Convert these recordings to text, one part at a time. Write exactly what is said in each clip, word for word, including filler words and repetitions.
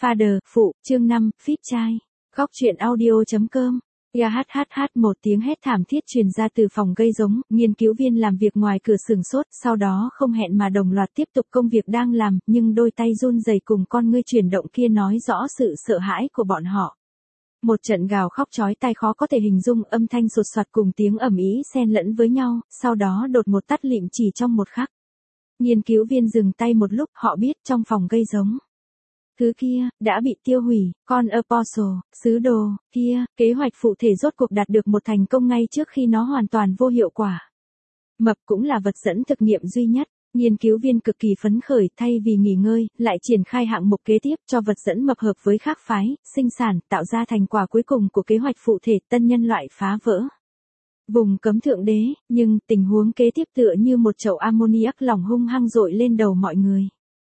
Father, phụ, chương năm, Phíp trai. Góc truyện audio.com. Gahhh một tiếng hét thảm thiết truyền ra từ phòng gây giống, nghiên cứu viên làm việc ngoài cửa sửng sốt, sau đó không hẹn mà đồng loạt tiếp tục công việc đang làm, nhưng đôi tay run rẩy cùng con ngươi chuyển động kia nói rõ sự sợ hãi của bọn họ. Một trận gào khóc chói tai khó có thể hình dung, âm thanh sột soạt cùng tiếng ầm ĩ xen lẫn với nhau, sau đó đột một tắt lịm chỉ trong một khắc. Nghiên cứu viên dừng tay một lúc, họ biết trong phòng gây giống. Thứ kia, đã bị tiêu hủy, con Apostle, sứ đồ, kia, kế hoạch phụ thể rốt cuộc đạt được một thành công ngay trước khi nó hoàn toàn vô hiệu quả. Mập cũng là vật dẫn thực nghiệm duy nhất, nghiên cứu viên cực kỳ phấn khởi, thay vì nghỉ ngơi, lại triển khai hạng mục kế tiếp cho vật dẫn mập hợp với khác phái, sinh sản, tạo ra thành quả cuối cùng của kế hoạch phụ thể tân nhân loại phá vỡ. Vùng cấm thượng đế, nhưng tình huống kế tiếp tựa như một chậu ammoniac lỏng hung hăng dội lên đầu mọi người.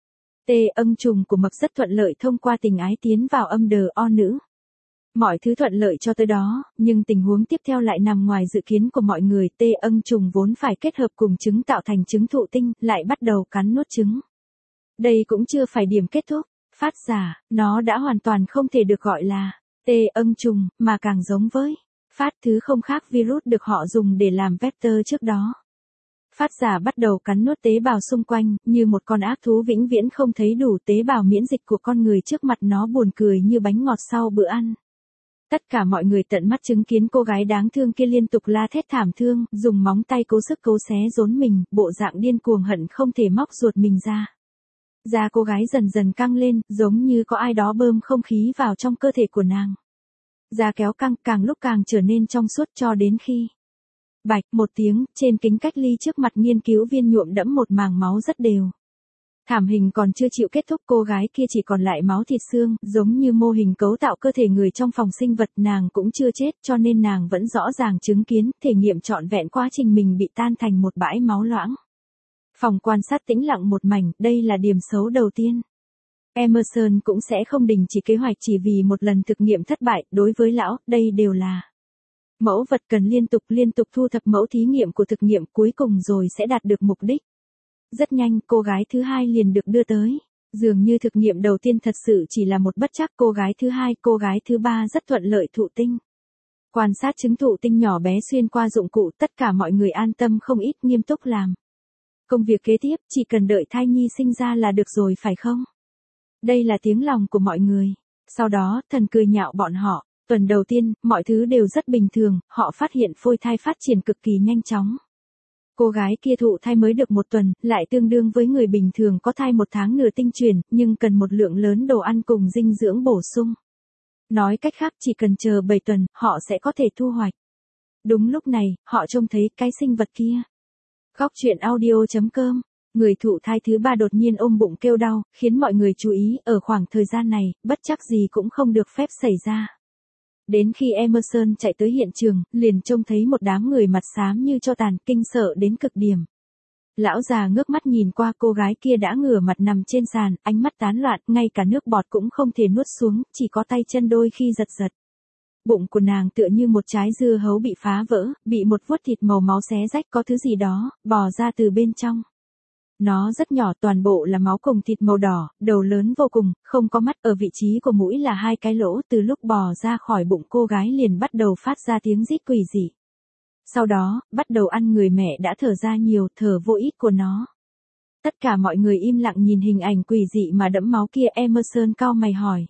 Tê âng trùng của mập rất thuận lợi thông qua tình ái tiến vào âm đờ o nữ. Mọi thứ thuận lợi cho tới đó, nhưng tình huống tiếp theo lại nằm ngoài dự kiến của mọi người. Tê âng trùng vốn phải kết hợp cùng trứng tạo thành trứng thụ tinh, lại bắt đầu cắn nuốt trứng. Đây cũng chưa phải điểm kết thúc. Phát giả, nó đã hoàn toàn không thể được gọi là tê âng trùng, mà càng giống với phát thứ không khác virus được họ dùng để làm vector trước đó. Phát giả bắt đầu cắn nuốt tế bào xung quanh, như một con ác thú vĩnh viễn không thấy đủ. Tế bào miễn dịch của con người trước mặt nó buồn cười như bánh ngọt sau bữa ăn. Tất cả mọi người tận mắt chứng kiến cô gái đáng thương kia liên tục la thét thảm thương, dùng móng tay cố sức cố xé rốn mình, bộ dạng điên cuồng hận không thể móc ruột mình ra. Da cô gái dần dần căng lên, giống như có ai đó bơm không khí vào trong cơ thể của nàng. Da kéo căng, càng lúc càng trở nên trong suốt cho đến khi... Bạch, một tiếng, trên kính cách ly trước mặt nghiên cứu viên nhuộm đẫm một màng máu rất đều. Thảm hình còn chưa chịu kết thúc, cô gái kia chỉ còn lại máu thịt xương, giống như mô hình cấu tạo cơ thể người trong phòng sinh vật. Nàng cũng chưa chết, cho nên nàng vẫn rõ ràng chứng kiến, thể nghiệm trọn vẹn quá trình mình bị tan thành một bãi máu loãng. Phòng quan sát tĩnh lặng một mảnh, đây là điểm xấu đầu tiên. Emerson cũng sẽ không đình chỉ kế hoạch chỉ vì một lần thực nghiệm thất bại. Đối với lão, đây đều là mẫu vật cần liên tục liên tục thu thập mẫu thí nghiệm của thực nghiệm, cuối cùng rồi sẽ đạt được mục đích. Rất nhanh, cô gái thứ hai liền được đưa tới. Dường như thực nghiệm đầu tiên thật sự chỉ là một bất trắc. Cô gái thứ hai, cô gái thứ ba rất thuận lợi thụ tinh. Quan sát trứng thụ tinh nhỏ bé xuyên qua dụng cụ, tất cả mọi người an tâm không ít, nghiêm túc làm. Công việc kế tiếp, chỉ cần đợi thai nhi sinh ra là được rồi phải không? Đây là tiếng lòng của mọi người. Sau đó, thần cười nhạo bọn họ. Tuần đầu tiên, mọi thứ đều rất bình thường, họ phát hiện phôi thai phát triển cực kỳ nhanh chóng. Cô gái kia thụ thai mới được một tuần, lại tương đương với người bình thường có thai một tháng nửa tinh truyền, nhưng cần một lượng lớn đồ ăn cùng dinh dưỡng bổ sung. Nói cách khác, chỉ cần chờ bảy tuần, họ sẽ có thể thu hoạch. Đúng lúc này, họ trông thấy cái sinh vật kia. Góc truyện audio.com. Người thụ thai thứ ba đột nhiên ôm bụng kêu đau, khiến mọi người chú ý. Ở khoảng thời gian này, bất chắc gì cũng không được phép xảy ra. Đến khi Emerson chạy tới hiện trường, liền trông thấy một đám người mặt xám như tro tàn, kinh sợ đến cực điểm. Lão già ngước mắt nhìn qua, cô gái kia đã ngửa mặt nằm trên sàn, ánh mắt tán loạn, ngay cả nước bọt cũng không thể nuốt xuống, chỉ có tay chân đôi khi giật giật. Bụng của nàng tựa như một trái dưa hấu bị phá vỡ, bị một vuốt thịt màu máu xé rách, có thứ gì đó bò ra từ bên trong. Nó rất nhỏ, toàn bộ là máu cùng thịt màu đỏ, đầu lớn vô cùng, không có mắt, ở vị trí của mũi là hai cái lỗ. Từ lúc bò ra khỏi bụng cô gái liền bắt đầu phát ra tiếng rít quỷ dị. Sau đó, bắt đầu ăn người mẹ đã thở ra nhiều, thở vô ích của nó. Tất cả mọi người im lặng nhìn hình ảnh quỷ dị mà đẫm máu kia. Emerson cau mày hỏi.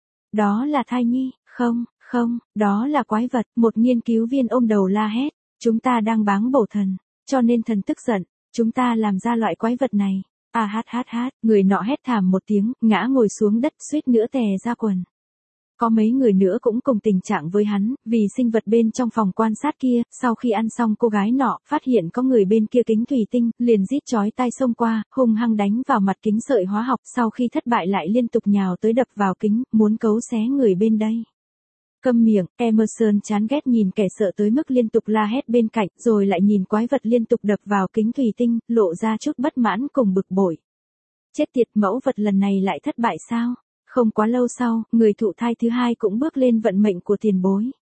Đó là thai nhi, không, không, đó là quái vật. Một nghiên cứu viên ôm đầu la hét. Chúng ta đang báng bổ thần, cho nên thần tức giận. Chúng ta làm ra loại quái vật này. À hát hát hát, người nọ hét thảm một tiếng, ngã ngồi xuống đất, suýt nữa tè ra quần. Có mấy người nữa cũng cùng tình trạng với hắn, vì sinh vật bên trong phòng quan sát kia, sau khi ăn xong cô gái nọ, phát hiện có người bên kia kính thủy tinh, liền rít chói tai xông qua, hung hăng đánh vào mặt kính sợi hóa học, sau khi thất bại lại liên tục nhào tới đập vào kính, muốn cấu xé người bên đây. Câm miệng, Emerson chán ghét nhìn kẻ sợ tới mức liên tục la hét bên cạnh, rồi lại nhìn quái vật liên tục đập vào kính thủy tinh, lộ ra chút bất mãn cùng bực bội. Chết tiệt, mẫu vật lần này lại thất bại sao? Không quá lâu sau, người thụ thai thứ hai cũng bước lên vận mệnh của tiền bối.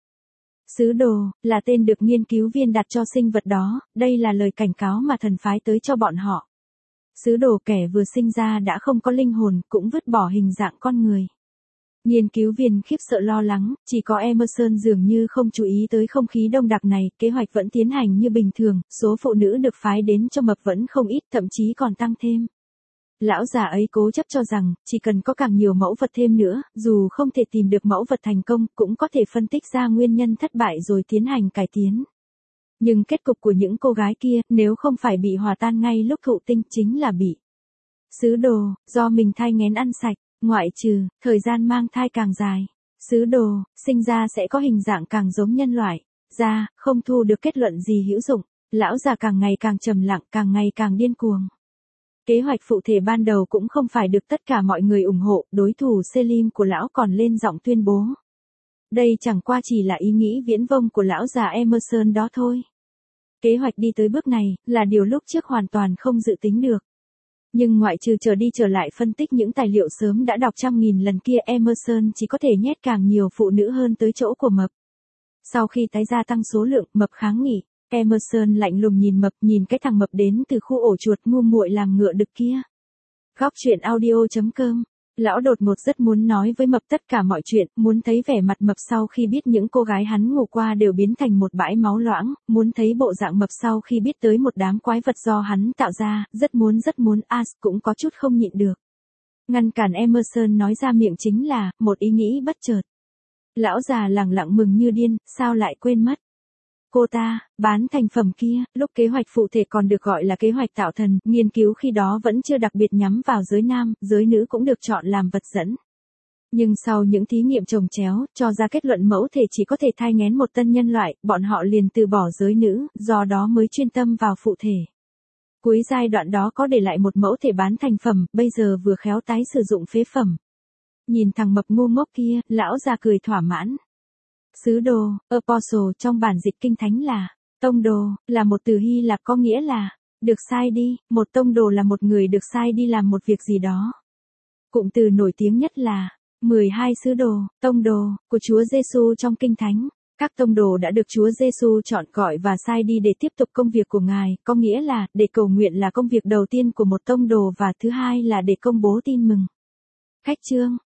Sứ đồ, là tên được nghiên cứu viên đặt cho sinh vật đó, đây là lời cảnh cáo mà thần phái tới cho bọn họ. Sứ đồ kẻ vừa sinh ra đã không có linh hồn, cũng vứt bỏ hình dạng con người. Nghiên cứu viên khiếp sợ lo lắng, chỉ có Emerson dường như không chú ý tới không khí đông đặc này, kế hoạch vẫn tiến hành như bình thường, số phụ nữ được phái đến cho mập vẫn không ít, thậm chí còn tăng thêm. Lão già ấy cố chấp cho rằng, chỉ cần có càng nhiều mẫu vật thêm nữa, dù không thể tìm được mẫu vật thành công, cũng có thể phân tích ra nguyên nhân thất bại rồi tiến hành cải tiến. Nhưng kết cục của những cô gái kia, nếu không phải bị hòa tan ngay lúc thụ tinh, chính là bị sứ đồ, do mình thai nghén ăn sạch, ngoại trừ, thời gian mang thai càng dài. Sứ đồ, sinh ra sẽ có hình dạng càng giống nhân loại, ra, không thu được kết luận gì hữu dụng, lão già càng ngày càng trầm lặng, càng ngày càng điên cuồng. Kế hoạch phụ thể ban đầu cũng không phải được tất cả mọi người ủng hộ, đối thủ Selim của lão còn lên giọng tuyên bố. Đây chẳng qua chỉ là ý nghĩ viễn vông của lão già Emerson đó thôi. Kế hoạch đi tới bước này, là điều lúc trước hoàn toàn không dự tính được. Nhưng ngoại trừ trở đi trở lại phân tích những tài liệu sớm đã đọc trăm nghìn lần kia, Emerson chỉ có thể nhét càng nhiều phụ nữ hơn tới chỗ của mập. Sau khi tái gia tăng số lượng, mập kháng nghị. Emerson lạnh lùng nhìn mập, nhìn cái thằng mập đến từ khu ổ chuột ngu muội làm ngựa đực kia. Góc truyện audio chấm com. Lão đột ngột rất muốn nói với mập tất cả mọi chuyện, muốn thấy vẻ mặt mập sau khi biết những cô gái hắn ngủ qua đều biến thành một bãi máu loãng, muốn thấy bộ dạng mập sau khi biết tới một đám quái vật do hắn tạo ra, rất muốn rất muốn As cũng có chút không nhịn được. Ngăn cản Emerson nói ra miệng chính là, một ý nghĩ bất chợt. Lão già lẳng lặng mừng như điên, sao lại quên mất. Cô ta, bán thành phẩm kia, lúc kế hoạch phụ thể còn được gọi là kế hoạch tạo thần, nghiên cứu khi đó vẫn chưa đặc biệt nhắm vào giới nam, giới nữ cũng được chọn làm vật dẫn. Nhưng sau những thí nghiệm chồng chéo, cho ra kết luận mẫu thể chỉ có thể thai nghén một tân nhân loại, bọn họ liền từ bỏ giới nữ, do đó mới chuyên tâm vào phụ thể. Cuối giai đoạn đó có để lại một mẫu thể bán thành phẩm, bây giờ vừa khéo tái sử dụng phế phẩm. Nhìn thằng mập ngu ngốc kia, lão già cười thỏa mãn. Sứ đồ, apostle trong bản dịch kinh thánh là, tông đồ, là một từ Hy Lạp có nghĩa là, được sai đi, một tông đồ là một người được sai đi làm một việc gì đó. Cụm từ nổi tiếng nhất là, mười hai sứ đồ, tông đồ, của Chúa Giêsu trong kinh thánh. Các tông đồ đã được Chúa Giêsu chọn gọi và sai đi để tiếp tục công việc của Ngài, có nghĩa là, để cầu nguyện là công việc đầu tiên của một tông đồ và thứ hai là để công bố tin mừng. Khách chương.